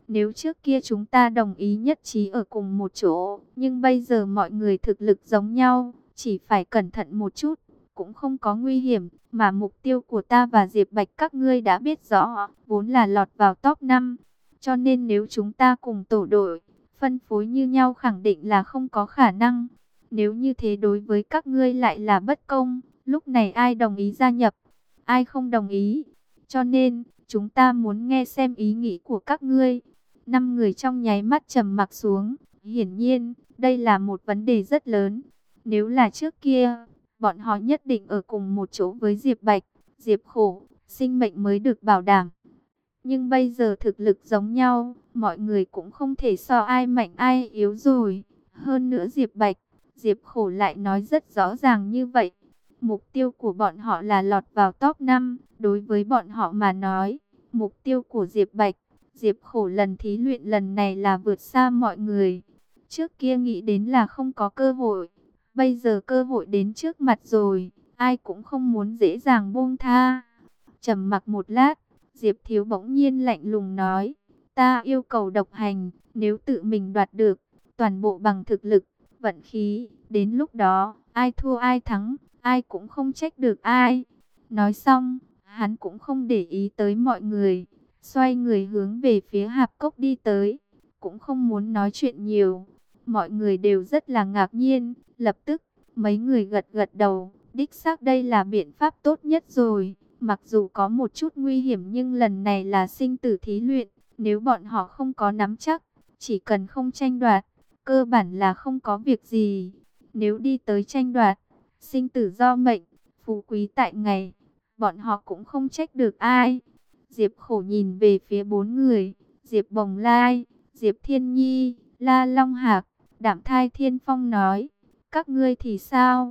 Nếu trước kia chúng ta đồng ý nhất trí ở cùng một chỗ, nhưng bây giờ mọi người thực lực giống nhau, chỉ phải cẩn thận một chút, cũng không có nguy hiểm, mà mục tiêu của ta và Diệp Bạch các ngươi đã biết rõ, vốn là lọt vào top 5. Cho nên nếu chúng ta cùng tổ đội, phân phối như nhau khẳng định là không có khả năng. Nếu như thế đối với các ngươi lại là bất công, lúc này ai đồng ý gia nhập, ai không đồng ý. Cho nên, chúng ta muốn nghe xem ý nghĩ của các ngươi. 5 người trong nháy mắt trầm mặc xuống. Hiển nhiên, đây là một vấn đề rất lớn. Nếu là trước kia, bọn họ nhất định ở cùng một chỗ với Diệp Bạch, Diệp Khổ, sinh mệnh mới được bảo đảm. Nhưng bây giờ thực lực giống nhau, mọi người cũng không thể so ai mạnh ai yếu rồi. Hơn nữa Diệp Bạch, Diệp Khổ lại nói rất rõ ràng như vậy. Mục tiêu của bọn họ là lọt vào top 5. Đối với bọn họ mà nói, mục tiêu của Diệp Bạch, Diệp Khổ lần thí luyện lần này là vượt xa mọi người. Trước kia nghĩ đến là không có cơ hội. Bây giờ cơ hội đến trước mặt rồi, ai cũng không muốn dễ dàng buông tha. Trầm mặc một lát, Diệp Thiếu bỗng nhiên lạnh lùng nói, ta yêu cầu độc hành, nếu tự mình đoạt được, toàn bộ bằng thực lực, vận khí, đến lúc đó, ai thua ai thắng, ai cũng không trách được ai. Nói xong, hắn cũng không để ý tới mọi người, xoay người hướng về phía hạp cốc đi tới, cũng không muốn nói chuyện nhiều. Mọi người đều rất là ngạc nhiên, lập tức, mấy người gật gật đầu, đích xác đây là biện pháp tốt nhất rồi. Mặc dù có một chút nguy hiểm nhưng lần này là sinh tử thí luyện, nếu bọn họ không có nắm chắc, chỉ cần không tranh đoạt, cơ bản là không có việc gì. Nếu đi tới tranh đoạt, sinh tử do mệnh, phú quý tại ngày, bọn họ cũng không trách được ai. Diệp Khổ nhìn về phía 4 người, Diệp Bồng Lai, Diệp Thiên Nhi, La Long Hạc, Đạm Thai Thiên Phong nói, các ngươi thì sao?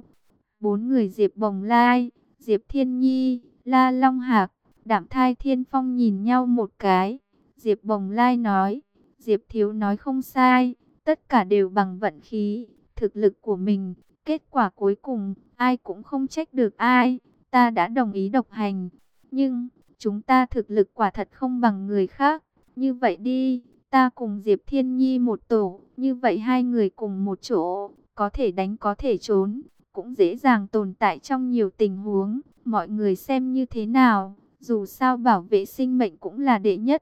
4 người Diệp Bồng Lai, Diệp Thiên Nhi, La Long Hạc, Đạm Thai Thiên Phong nhìn nhau một cái. Diệp Bồng Lai nói, Diệp Thiếu nói không sai, tất cả đều bằng vận khí, thực lực của mình. Kết quả cuối cùng, ai cũng không trách được ai. Ta đã đồng ý độc hành, nhưng chúng ta thực lực quả thật không bằng người khác. Như vậy đi, ta cùng Diệp Thiên Nhi một tổ, như vậy hai người cùng một chỗ, có thể đánh có thể trốn, cũng dễ dàng tồn tại trong nhiều tình huống. Mọi người xem như thế nào, dù sao bảo vệ sinh mệnh cũng là đệ nhất.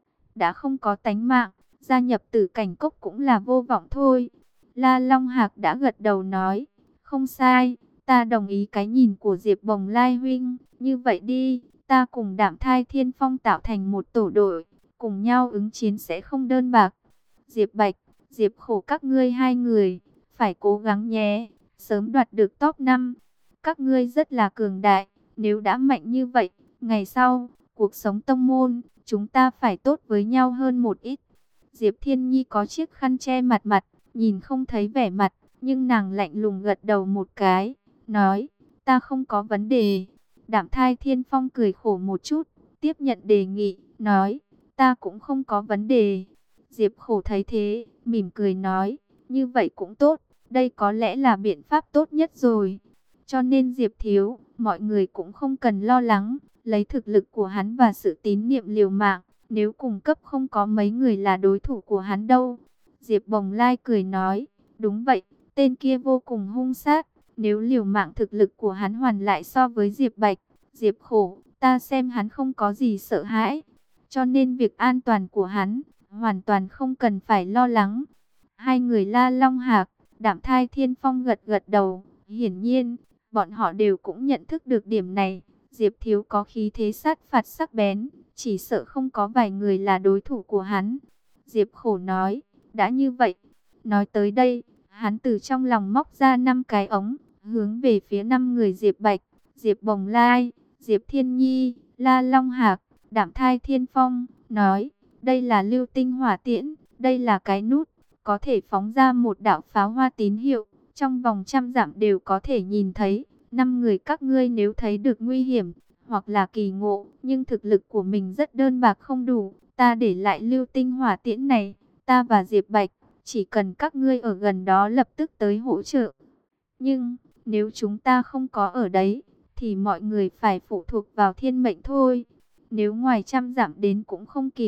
Đã không có tánh mạng, gia nhập Tử Cảnh Cốc cũng là vô vọng thôi. La Long Hạc đã gật đầu nói, không sai, ta đồng ý cái nhìn của Diệp Bồng Lai huynh. Như vậy đi, ta cùng Đạm Thai Thiên Phong tạo thành một tổ đội, cùng nhau ứng chiến sẽ không đơn bạc. Diệp Bạch, Diệp Khổ các ngươi hai người, phải cố gắng nhé, sớm đoạt được top 5. Các ngươi rất là cường đại, nếu đã mạnh như vậy, ngày sau, cuộc sống tông môn, chúng ta phải tốt với nhau hơn một ít. Diệp Thiên Nhi có chiếc khăn che mặt mặt, nhìn không thấy vẻ mặt, nhưng nàng lạnh lùng gật đầu một cái, nói, ta không có vấn đề. Đạm Thai Thiên Phong cười khổ một chút, tiếp nhận đề nghị, nói, ta cũng không có vấn đề. Diệp Khổ thấy thế, mỉm cười nói, như vậy cũng tốt, đây có lẽ là biện pháp tốt nhất rồi. Cho nên Diệp Thiếu, mọi người cũng không cần lo lắng, lấy thực lực của hắn và sự tín niệm liều mạng, nếu cùng cấp không có mấy người là đối thủ của hắn đâu. Diệp Bồng Lai cười nói, đúng vậy, tên kia vô cùng hung sát, nếu liều mạng thực lực của hắn hoàn lại so với Diệp Bạch, Diệp Khổ, ta xem hắn không có gì sợ hãi. Cho nên việc an toàn của hắn, hoàn toàn không cần phải lo lắng. Hai người La Long Hạc, Đạm Thai Thiên Phong gật gật đầu, hiển nhiên, bọn họ đều cũng nhận thức được điểm này. Diệp Thiếu có khí thế sát phạt sắc bén, chỉ sợ không có vài người là đối thủ của hắn. Diệp Khổ nói, đã như vậy. Nói tới đây, hắn từ trong lòng móc ra 5 cái ống, hướng về phía 5 người Diệp Bạch, Diệp Bồng Lai, Diệp Thiên Nhi, La Long Hạc, Đạm Thai Thiên Phong, nói, đây là lưu tinh hỏa tiễn, đây là cái nút, có thể phóng ra một đạo pháo hoa tín hiệu, trong vòng 100 dặm đều có thể nhìn thấy. 5 người các ngươi nếu thấy được nguy hiểm, hoặc là kỳ ngộ, nhưng thực lực của mình rất đơn bạc không đủ, ta để lại lưu tinh hỏa tiễn này, ta và Diệp Bạch, chỉ cần các ngươi ở gần đó lập tức tới hỗ trợ. Nhưng, nếu chúng ta không có ở đấy, thì mọi người phải phụ thuộc vào thiên mệnh thôi. Nếu ngoài 100 dặm đến cũng không kịp,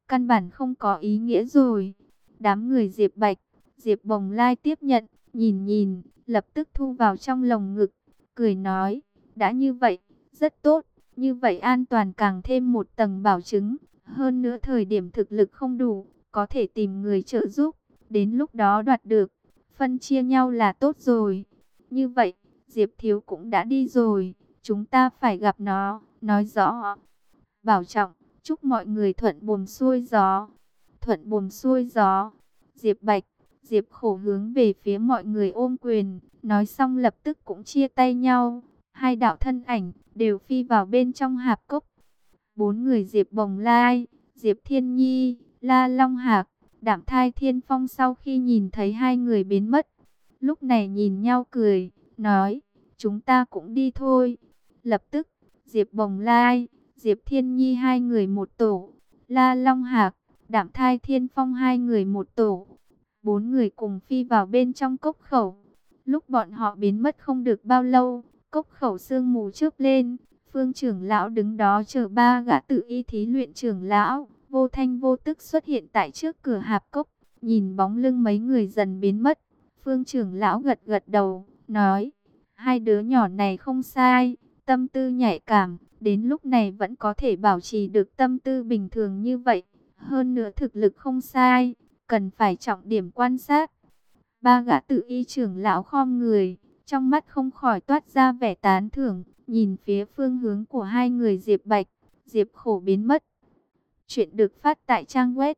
căn bản không có ý nghĩa rồi. Đám người Diệp Bạch, Diệp Bồng Lai tiếp nhận, nhìn nhìn, lập tức thu vào trong lồng ngực, cười nói, đã như vậy, rất tốt, như vậy an toàn càng thêm một tầng bảo chứng. Hơn nữa thời điểm thực lực không đủ, có thể tìm người trợ giúp, đến lúc đó đoạt được, phân chia nhau là tốt rồi. Như vậy, Diệp Thiếu cũng đã đi rồi, chúng ta phải gặp nó, nói rõ. Bảo trọng, chúc mọi người thuận buồm xuôi gió. Thuận buồm xuôi gió. Diệp Bạch, Diệp Khổ hướng về phía mọi người ôm quyền, nói xong lập tức cũng chia tay nhau. Hai đạo thân ảnh đều phi vào bên trong hạp cốc. Bốn người Diệp Bồng Lai, Diệp Thiên Nhi, La Long Hạc, Đạm Thai Thiên Phong sau khi nhìn thấy hai người biến mất, lúc này nhìn nhau cười, nói, chúng ta cũng đi thôi. Lập tức, Diệp Bồng Lai, Diệp Thiên Nhi hai người một tổ, La Long Hạc, Đạm Thai Thiên Phong hai người một tổ. Bốn người cùng phi vào bên trong cốc khẩu. Lúc bọn họ biến mất không được bao lâu, cốc khẩu sương mù chớp lên. Phương trưởng lão đứng đó chờ ba gã tự y thí luyện trưởng lão, vô thanh vô tức xuất hiện tại trước cửa hạp cốc, nhìn bóng lưng mấy người dần biến mất. Phương trưởng lão gật gật đầu, nói, hai đứa nhỏ này không sai, tâm tư nhạy cảm, đến lúc này vẫn có thể bảo trì được tâm tư bình thường như vậy. Hơn nữa thực lực không sai, cần phải trọng điểm quan sát. Ba gã tự y trưởng lão khom người, trong mắt không khỏi toát ra vẻ tán thưởng, nhìn phía phương hướng của hai người Diệp Bạch, Diệp Khổ biến mất. Chuyện được phát tại trang web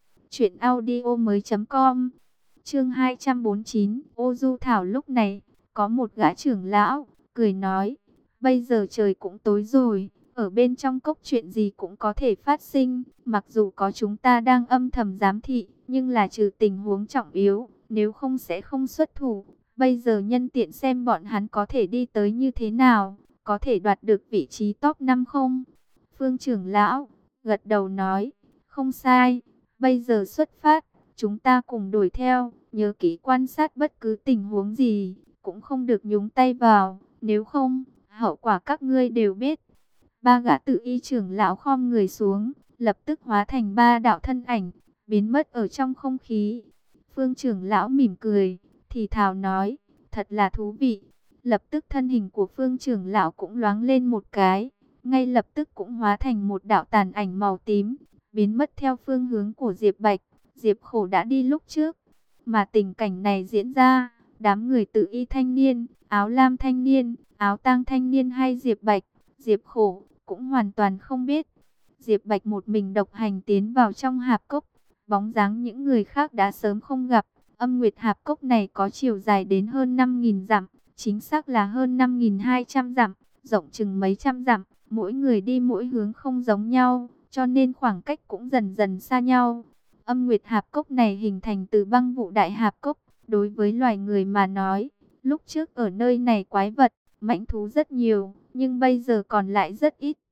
truyệnaudiomoi.com. Chương 249, Ô Du Thảo. Lúc này, có một gã trưởng lão cười nói, bây giờ trời cũng tối rồi, ở bên trong cốc chuyện gì cũng có thể phát sinh, mặc dù có chúng ta đang âm thầm giám thị, nhưng là trừ tình huống trọng yếu, nếu không sẽ không xuất thủ. Bây giờ nhân tiện xem bọn hắn có thể đi tới như thế nào, có thể đoạt được vị trí top 5 không? Phương trưởng lão gật đầu nói, không sai, bây giờ xuất phát, chúng ta cùng đuổi theo, nhớ kỹ quan sát bất cứ tình huống gì, cũng không được nhúng tay vào, nếu không, hậu quả các ngươi đều biết. Ba gã tự y trưởng lão khom người xuống, lập tức hóa thành ba đạo thân ảnh, biến mất ở trong không khí. Phương trưởng lão mỉm cười, thì thào nói, thật là thú vị. Lập tức thân hình của phương trưởng lão cũng loáng lên một cái, ngay lập tức cũng hóa thành một đạo tàn ảnh màu tím, biến mất theo phương hướng của Diệp Bạch. Diệp Khổ đã đi lúc trước, mà tình cảnh này diễn ra, đám người tự y thanh niên, áo lam thanh niên, áo tang thanh niên hay Diệp Bạch, Diệp Khổ cũng hoàn toàn không biết. Diệp Bạch một mình độc hành tiến vào trong hạp cốc, bóng dáng những người khác đã sớm không gặp. Âm Nguyệt Hạp Cốc này có chiều dài đến hơn 5.000 dặm, chính xác là hơn 5.200 dặm, rộng chừng mấy trăm dặm, mỗi người đi mỗi hướng không giống nhau, cho nên khoảng cách cũng dần dần xa nhau. Âm Nguyệt Hạp Cốc này hình thành từ băng vụ đại hạp cốc, đối với loài người mà nói, lúc trước ở nơi này quái vật, mãnh thú rất nhiều, nhưng bây giờ còn lại rất ít.